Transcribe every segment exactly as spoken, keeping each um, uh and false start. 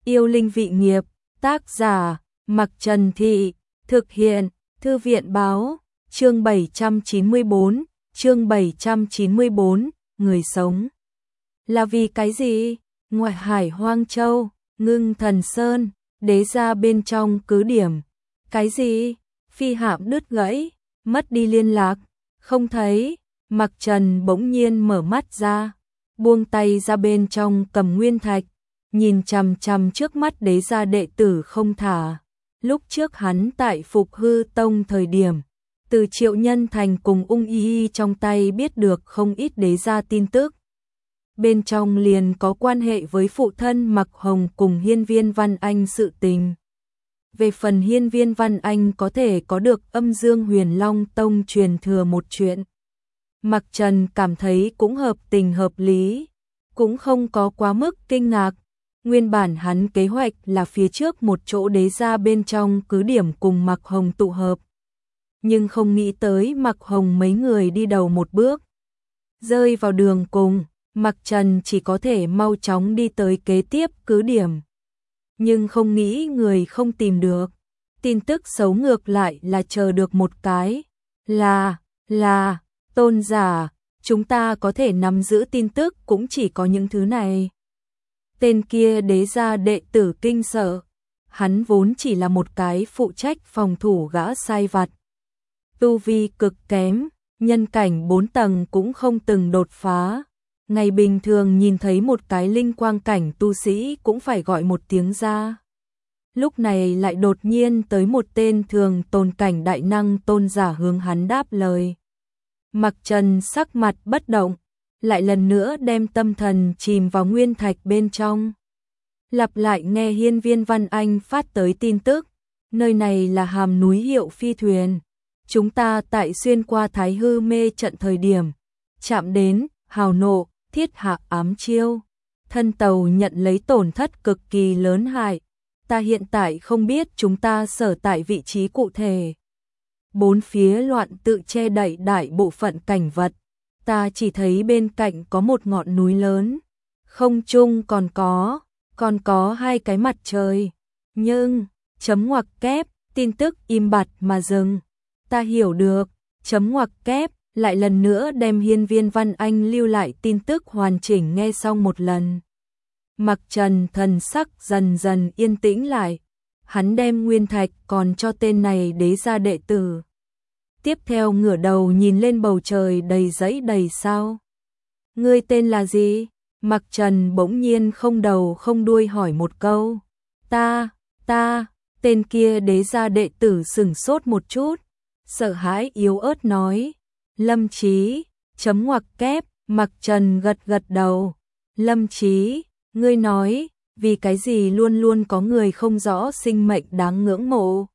Yêu linh vị nghiệp, tác giả, Mặc Trần Thị, thực hiện, Thư viện báo, chương bảy trăm chín mươi bốn, chương bảy trăm chín mươi bốn, người sống. Là vì cái gì? Ngoại hải Hoang Châu, Ngưng Thần Sơn, đế gia bên trong cứ điểm. Cái gì? Phi hạm đứt gãy, mất đi liên lạc, không thấy. Mặc Trần bỗng nhiên mở mắt ra, buông tay ra bên trong cầm nguyên thạch, nhìn chằm chằm trước mắt đế gia đệ tử không thả. Lúc trước hắn tại Phục Hư Tông thời điểm, từ Triệu Nhân Thành cùng Ung Y Y trong tay biết được không ít đế gia tin tức. Bên trong liền có quan hệ với phụ thân Mặc Hồng cùng Hiên Viên Văn Anh sự tình. Về phần Hiên Viên Văn Anh có thể có được Âm Dương Huyền Long Tông truyền thừa một chuyện, Mặc Trần cảm thấy cũng hợp tình hợp lý, cũng không có quá mức kinh ngạc. Nguyên bản hắn kế hoạch là phía trước một chỗ đế gia bên trong cứ điểm cùng Mặc Hồng tụ hợp, nhưng không nghĩ tới Mặc Hồng mấy người đi đầu một bước, rơi vào đường cùng. Mặc Trần chỉ có thể mau chóng đi tới kế tiếp cứ điểm, nhưng không nghĩ người không tìm được. Tin tức xấu ngược lại là chờ được một cái, là, là, tôn giả, chúng ta có thể nắm giữ tin tức cũng chỉ có những thứ này. Tên kia đế gia đệ tử kinh sợ, hắn vốn chỉ là một cái phụ trách phòng thủ gã sai vặt. Tu vi cực kém, nhân cảnh bốn tầng cũng không từng đột phá. Ngày bình thường nhìn thấy một cái linh quang cảnh tu sĩ cũng phải gọi một tiếng ra. Lúc này lại đột nhiên tới một tên thường tồn cảnh đại năng tôn giả hướng hắn đáp lời. Mặc Trần sắc mặt bất động, lại lần nữa đem tâm thần chìm vào nguyên thạch bên trong. Lặp lại nghe Hiên Viên Văn Anh phát tới tin tức, nơi này là hàm núi Hiệu Phi thuyền. Chúng ta tại xuyên qua Thái Hư mê trận thời điểm, chạm đến, hào nộ, thiết hạ ám chiêu. Thân tàu nhận lấy tổn thất cực kỳ lớn hại. Ta hiện tại không biết chúng ta sở tại vị trí cụ thể. Bốn phía loạn tự che đậy đại bộ phận cảnh vật. Ta chỉ thấy bên cạnh có một ngọn núi lớn. Không trung còn có, còn có hai cái mặt trời. Nhưng, chấm ngoặc kép, tin tức im bặt mà dừng. Ta hiểu được, chấm ngoặc kép, lại lần nữa đem Hiên Viên Văn Anh lưu lại tin tức hoàn chỉnh nghe xong một lần. Mặc Trần thần sắc dần dần yên tĩnh lại, hắn đem nguyên thạch còn cho tên này đế gia đệ tử. Tiếp theo ngửa đầu nhìn lên bầu trời đầy giấy đầy sao. Ngươi tên là gì? Mặc Trần bỗng nhiên không đầu không đuôi hỏi một câu. Ta, ta, tên kia đế gia đệ tử sửng sốt một chút, sợ hãi yếu ớt nói. Lâm Chí, chấm ngoặc kép, Mặc Trần gật gật đầu. Lâm Chí, ngươi nói, vì cái gì luôn luôn có người không rõ sinh mệnh đáng ngưỡng mộ?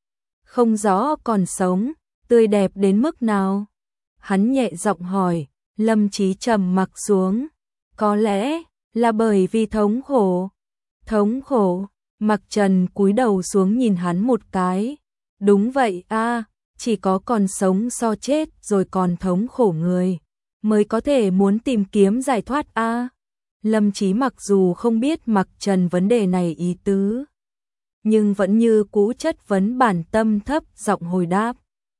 Không rõ còn sống, tươi đẹp đến mức nào? Hắn nhẹ giọng hỏi. Lâm Chí trầm mặc xuống. Có lẽ là bởi vì thống khổ. Thống khổ? Mặc Trần cúi đầu xuống nhìn hắn một cái. Đúng vậy a, chỉ có còn sống so chết rồi còn thống khổ người mới có thể muốn tìm kiếm giải thoát a. Lâm Chí mặc dù không biết Mặc Trần vấn đề này ý tứ, nhưng vẫn như cũ chất vấn bản tâm thấp giọng hồi đáp.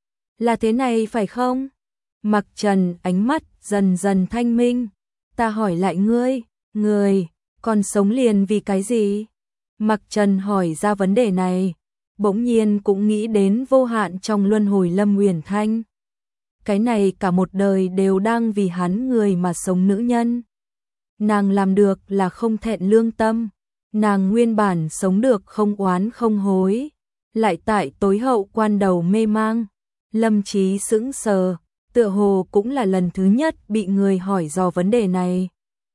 Là thế này phải không? Mặc Trần ánh mắt dần dần thanh minh. Ta hỏi lại ngươi, người còn sống liền vì cái gì? Mặc Trần hỏi ra vấn đề này, bỗng nhiên cũng nghĩ đến vô hạn trong luân hồi Lâm Uyển Thanh. Cái này cả một đời đều đang vì hắn người mà sống nữ nhân. Nàng làm được là không thẹn lương tâm, nàng nguyên bản sống được không oán không hối, lại tại tối hậu quan đầu mê mang. Lâm Chí sững sờ, tựa hồ cũng là lần thứ nhất bị người hỏi dò vấn đề này.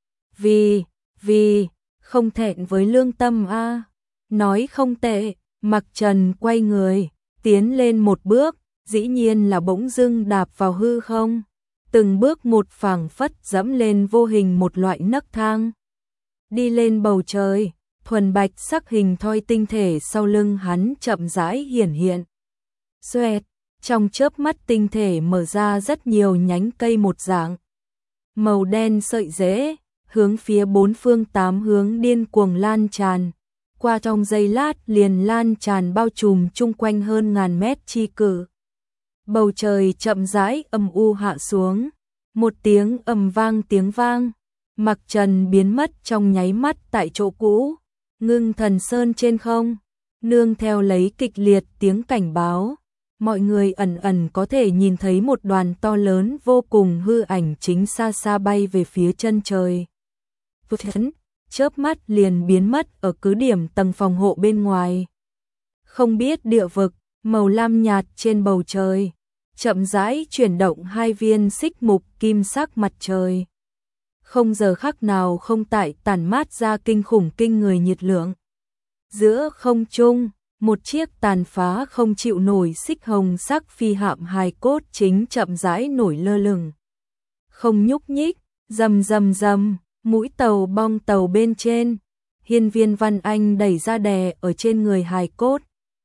Vì, vì, không thẹn với lương tâm a. Nói không tệ. Mặc Trần quay người, tiến lên một bước, dĩ nhiên là bỗng dưng đạp vào hư không. Từng bước một phảng phất dẫm lên vô hình một loại nấc thang. Đi lên bầu trời, thuần bạch sắc hình thoi tinh thể sau lưng hắn chậm rãi hiển hiện. Xoẹt, trong chớp mắt tinh thể mở ra rất nhiều nhánh cây một dạng. Màu đen sợi rễ, hướng phía bốn phương tám hướng điên cuồng lan tràn. qua trong giây lát liền lan tràn bao trùm chung quanh hơn ngàn mét chi cự. Bầu trời chậm rãi âm u hạ xuống, một tiếng ầm vang tiếng vang, Mặc Trần biến mất trong nháy mắt tại chỗ cũ, Ngưng Thần Sơn trên không, nương theo lấy kịch liệt tiếng cảnh báo, mọi người ẩn ẩn có thể nhìn thấy một đoàn to lớn vô cùng hư ảnh chính xa xa bay về phía chân trời. Vụt chớp mắt liền biến mất ở cứ điểm tầng phòng hộ bên ngoài. Không biết địa vực, màu lam nhạt trên bầu trời, chậm rãi chuyển động hai viên xích mục kim sắc mặt trời. Không giờ khắc nào không tại tản mát ra kinh khủng kinh người nhiệt lượng. Giữa không trung, một chiếc tàn phá không chịu nổi xích hồng sắc phi hạm hài cốt chính chậm rãi nổi lơ lửng. Không nhúc nhích, rầm rầm rầm, mũi tàu bong tàu bên trên, Hiên Viên Văn Anh đẩy ra đè ở trên người hài cốt.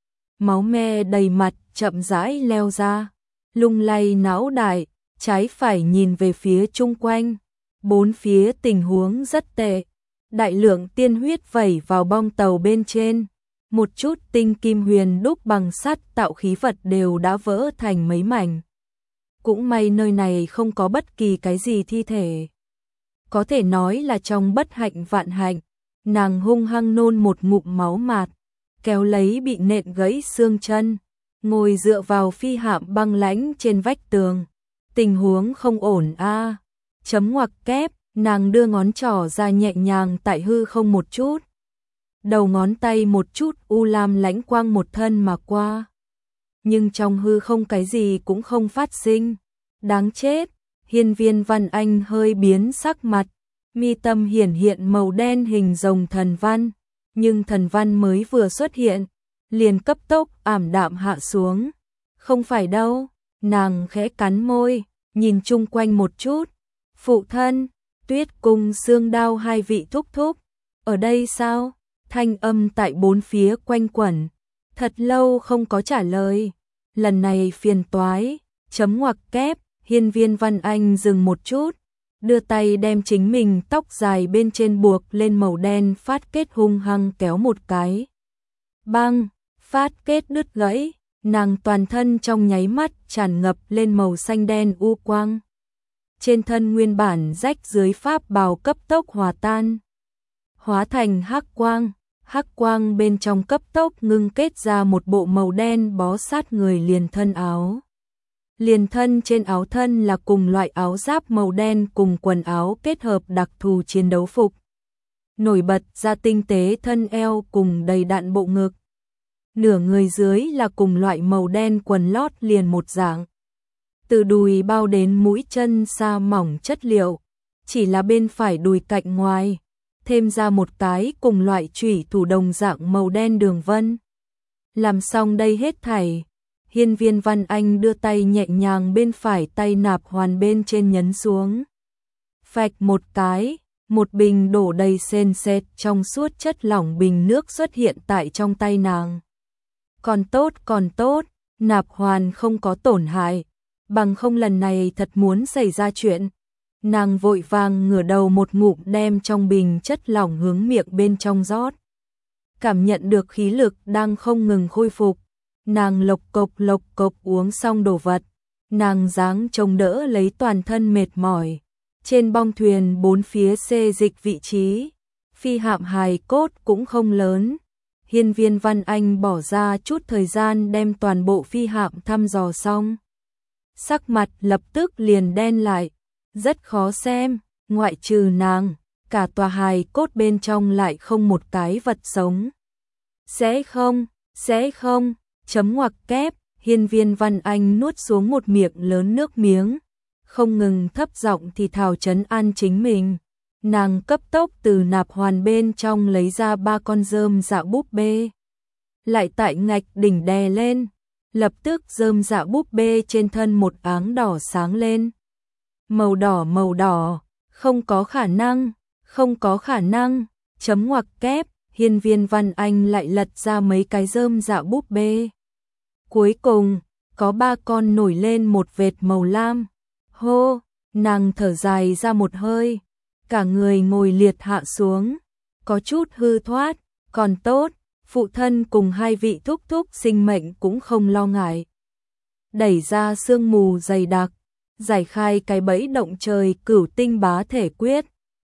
Máu me đầy mặt chậm rãi leo ra, lung lay não đại, trái phải nhìn về phía chung quanh. Bốn phía tình huống rất tệ, đại lượng tiên huyết vẩy vào bong tàu bên trên, một chút tinh kim huyền đúc bằng sắt tạo khí vật đều đã vỡ thành mấy mảnh. Cũng may nơi này không có bất kỳ cái gì thi thể. Có thể nói là trong bất hạnh vạn hạnh, nàng hung hăng nôn một ngụm máu mạt, kéo lấy bị nện gãy xương chân, ngồi dựa vào phi hạm băng lãnh trên vách tường. Tình huống không ổn a. Chấm ngoặc kép, nàng đưa ngón trỏ ra nhẹ nhàng tại hư không một chút. Đầu ngón tay một chút u lam lãnh quang một thân mà qua. Nhưng trong hư không cái gì cũng không phát sinh. Đáng chết, Hiên Viên Văn Anh hơi biến sắc mặt, mi tâm hiển hiện màu đen hình rồng thần văn, nhưng thần văn mới vừa xuất hiện, liền cấp tốc ảm đạm hạ xuống. Không phải đâu, nàng khẽ cắn môi, nhìn chung quanh một chút. Phụ thân, Tuyết cùng Xương Đao hai vị thúc thúc, ở đây sao? Thanh âm tại bốn phía quanh quẩn, thật lâu không có trả lời. Lần này phiền toái, chấm ngoặc kép, Hiên Viên Văn Anh dừng một chút, đưa tay đem chính mình tóc dài bên trên buộc lên màu đen phát kết hung hăng kéo một cái. Băng, phát kết đứt gãy, nàng toàn thân trong nháy mắt tràn ngập lên màu xanh đen u quang. Trên thân nguyên bản rách dưới pháp bào cấp tốc hòa tan, hóa thành hắc quang, hắc quang bên trong cấp tốc ngưng kết ra một bộ màu đen bó sát người liền thân áo. Liền thân trên áo thân là cùng loại áo giáp màu đen cùng quần áo kết hợp đặc thù chiến đấu phục. Nổi bật ra tinh tế thân eo cùng đầy đặn bộ ngực. Nửa người dưới là cùng loại màu đen quần lót liền một dạng. Từ đùi bao đến mũi chân sa mỏng chất liệu, chỉ là bên phải đùi cạnh ngoài, thêm ra một cái cùng loại chủy thủ đồng dạng màu đen đường vân. Làm xong đây hết thảy, Hiên Viên Văn Anh đưa tay nhẹ nhàng bên phải tay nạp hoàn bên trên nhấn xuống. Phạch một cái, một bình đổ đầy sền sệt trong suốt chất lỏng bình nước xuất hiện tại trong tay nàng. Còn tốt còn tốt, nạp hoàn không có tổn hại, bằng không lần này thật muốn xảy ra chuyện. Nàng vội vàng ngửa đầu một ngụm đem trong bình chất lỏng hướng miệng bên trong rót. Cảm nhận được khí lực đang không ngừng khôi phục, nàng lộc cộc lộc cộc uống xong đồ vật, nàng dáng chống đỡ lấy toàn thân mệt mỏi. Trên bong thuyền bốn phía xê dịch vị trí, phi hạm hài cốt cũng không lớn. Hiên Viên Văn Anh bỏ ra chút thời gian đem toàn bộ phi hạm thăm dò xong. Sắc mặt lập tức liền đen lại, rất khó xem, ngoại trừ nàng, cả tòa hài cốt bên trong lại không một cái vật sống. Sẽ không, sẽ không, chấm ngoặc kép, Hiên Viên Văn Anh nuốt xuống một miệng lớn nước miếng, không ngừng thấp giọng thì thào trấn an chính mình. Nàng cấp tốc từ nạp hoàn bên trong lấy ra ba con rơm dạ búp bê, lại tại ngạch đỉnh đè lên, lập tức rơm dạ búp bê trên thân một áng đỏ sáng lên. Màu đỏ màu đỏ, không có khả năng, không có khả năng, chấm ngoặc kép, Hiên Viên Văn Anh lại lật ra mấy cái rơm dạ búp bê. Cuối cùng, có ba con nổi lên một vệt màu lam. Hô, nàng thở dài ra một hơi, cả người ngồi liệt hạ xuống, có chút hư thoát, Còn tốt, phụ thân cùng hai vị thúc thúc sinh mệnh cũng không lo ngại. Đẩy ra sương mù dày đặc, giải khai cái bẫy động trời cửu tinh bá thể quyết,